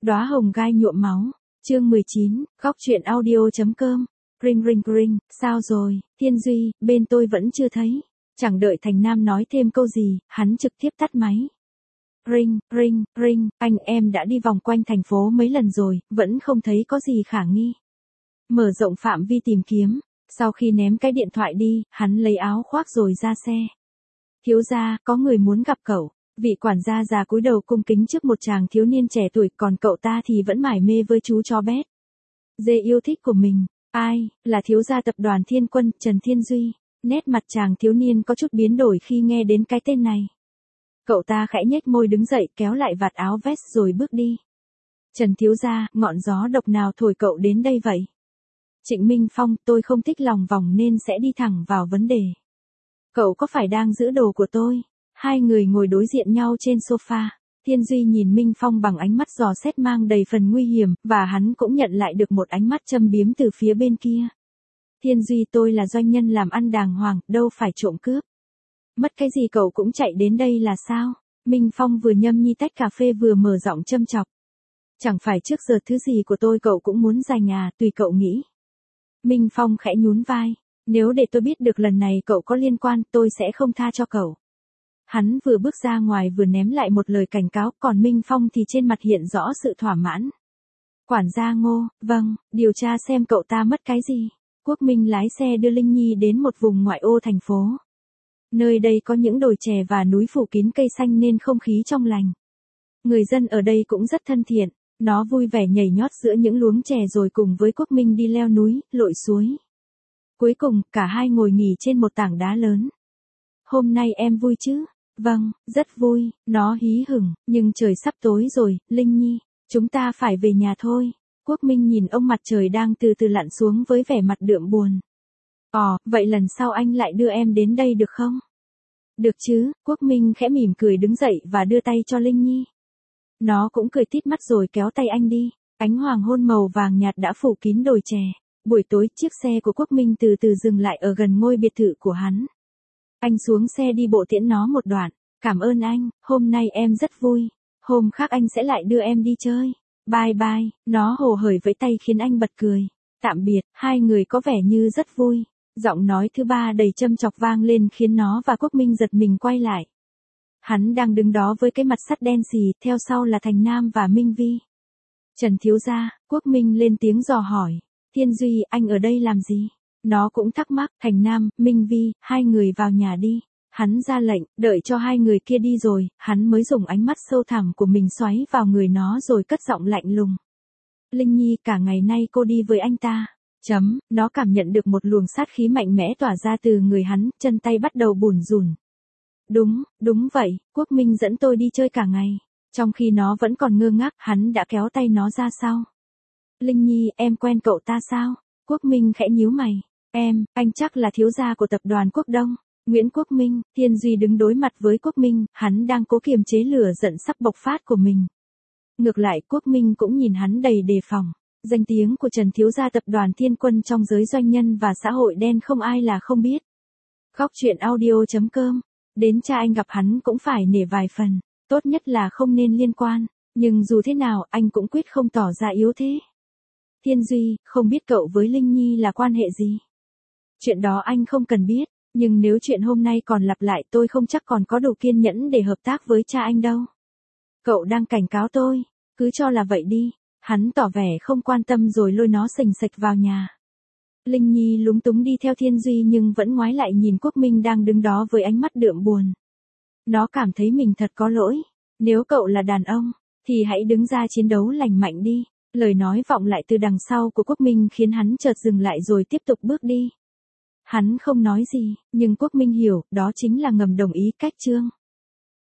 Đóa hồng gai nhuộm máu. Chương 19, góc truyện audio.com. Ring ring ring, sao rồi, Thiên Duy, bên tôi vẫn chưa thấy. Chẳng đợi Thành Nam nói thêm câu gì, hắn trực tiếp tắt máy. Ring, ring, ring, anh em đã đi vòng quanh thành phố mấy lần rồi, vẫn không thấy có gì khả nghi. Mở rộng phạm vi tìm kiếm, sau khi ném cái điện thoại đi, hắn lấy áo khoác rồi ra xe. Thiếu gia, có người muốn gặp cậu. Vị quản gia già cúi đầu cung kính trước một chàng thiếu niên trẻ tuổi, còn cậu ta thì vẫn mải mê với chú chó Bét. Dê yêu thích của mình. Ai, là thiếu gia tập đoàn Thiên Quân, Trần Thiên Duy. Nét mặt chàng thiếu niên có chút biến đổi khi nghe đến cái tên này. Cậu ta khẽ nhếch môi đứng dậy, kéo lại vạt áo vest rồi bước đi. Trần thiếu gia, ngọn gió độc nào thổi cậu đến đây vậy? Trịnh Minh Phong, tôi không thích lòng vòng nên sẽ đi thẳng vào vấn đề. Cậu có phải đang giữ đồ của tôi? Hai người ngồi đối diện nhau trên sofa. Thiên Duy nhìn Minh Phong bằng ánh mắt dò xét mang đầy phần nguy hiểm, và hắn cũng nhận lại được một ánh mắt châm biếm từ phía bên kia. Thiên Duy, tôi là doanh nhân làm ăn đàng hoàng, đâu phải trộm cướp. Mất cái gì cậu cũng chạy đến đây là sao? Minh Phong vừa nhâm nhi tách cà phê vừa mở giọng châm chọc. Chẳng phải trước giờ thứ gì của tôi cậu cũng muốn giành à, tùy cậu nghĩ. Minh Phong khẽ nhún vai. Nếu để tôi biết được lần này cậu có liên quan, tôi sẽ không tha cho cậu. Hắn vừa bước ra ngoài vừa ném lại một lời cảnh cáo, còn Minh Phong thì trên mặt hiện rõ sự thỏa mãn. Quản gia Ngô, vâng, điều tra xem cậu ta mất cái gì. Quốc Minh lái xe đưa Linh Nhi đến một vùng ngoại ô thành phố. Nơi đây có những đồi chè và núi phủ kín cây xanh nên không khí trong lành. Người dân ở đây cũng rất thân thiện, nó vui vẻ nhảy nhót giữa những luống chè rồi cùng với Quốc Minh đi leo núi, lội suối. Cuối cùng, cả hai ngồi nghỉ trên một tảng đá lớn. Hôm nay em vui chứ? Vâng, rất vui, nó hí hửng, nhưng trời sắp tối rồi, Linh Nhi, chúng ta phải về nhà thôi. Quốc Minh nhìn ông mặt trời đang từ từ lặn xuống với vẻ mặt đượm buồn. Vậy lần sau anh lại đưa em đến đây được không? Được chứ, Quốc Minh khẽ mỉm cười đứng dậy và đưa tay cho Linh Nhi. Nó cũng cười tít mắt rồi kéo tay anh đi. Ánh hoàng hôn màu vàng nhạt đã phủ kín đồi chè. Buổi tối, chiếc xe của Quốc Minh từ từ dừng lại ở gần ngôi biệt thự của hắn. Anh xuống xe đi bộ tiễn nó một đoạn. Cảm ơn anh, hôm nay em rất vui. Hôm khác anh sẽ lại đưa em đi chơi. Bye bye, nó hồ hởi vẫy tay khiến anh bật cười. Tạm biệt, hai người có vẻ như rất vui. Giọng nói thứ ba đầy châm chọc vang lên khiến nó và Quốc Minh giật mình quay lại. Hắn đang đứng đó với cái mặt sắt đen xì, theo sau là Thành Nam và Minh Vi. Trần thiếu gia, Quốc Minh lên tiếng dò hỏi. Thiên Duy, anh ở đây làm gì? Nó cũng thắc mắc. Thành Nam, Minh Vi, hai người vào nhà đi. Hắn ra lệnh, đợi cho hai người kia đi rồi, hắn mới dùng ánh mắt sâu thẳm của mình xoáy vào người nó rồi cất giọng lạnh lùng. Linh Nhi, cả ngày nay cô đi với anh ta. Nó cảm nhận được một luồng sát khí mạnh mẽ tỏa ra từ người hắn, chân tay bắt đầu bủn rủn. Đúng vậy, Quốc Minh dẫn tôi đi chơi cả ngày. Trong khi nó vẫn còn ngơ ngác, hắn đã kéo tay nó ra sau. Linh Nhi, em quen cậu ta sao? Quốc Minh khẽ nhíu mày. Anh chắc là thiếu gia của tập đoàn Quốc Đông. Nguyễn Quốc Minh. Thiên Duy đứng đối mặt với Quốc Minh, hắn đang cố kiềm chế lửa giận sắp bộc phát của mình. Ngược lại, Quốc Minh cũng nhìn hắn đầy đề phòng. Danh tiếng của Trần thiếu gia tập đoàn Thiên Quân trong giới doanh nhân và xã hội đen không ai là không biết. Góc truyện audio.com. Đến cha anh gặp hắn cũng phải nể vài phần, tốt nhất là không nên liên quan, nhưng dù thế nào anh cũng quyết không tỏ ra yếu thế. Thiên Duy, không biết cậu với Linh Nhi là quan hệ gì? Chuyện đó anh không cần biết, nhưng nếu chuyện hôm nay còn lặp lại tôi không chắc còn có đủ kiên nhẫn để hợp tác với cha anh đâu. Cậu đang cảnh cáo tôi, cứ cho là vậy đi. Hắn tỏ vẻ không quan tâm rồi lôi nó xềnh xệch vào nhà. Linh Nhi lúng túng đi theo Thiên Duy nhưng vẫn ngoái lại nhìn Quốc Minh đang đứng đó với ánh mắt đượm buồn. Nó cảm thấy mình thật có lỗi. Nếu cậu là đàn ông, thì hãy đứng ra chiến đấu lành mạnh đi. Lời nói vọng lại từ đằng sau của Quốc Minh khiến hắn chợt dừng lại rồi tiếp tục bước đi. Hắn không nói gì, nhưng Quốc Minh hiểu, đó chính là ngầm đồng ý cách chương.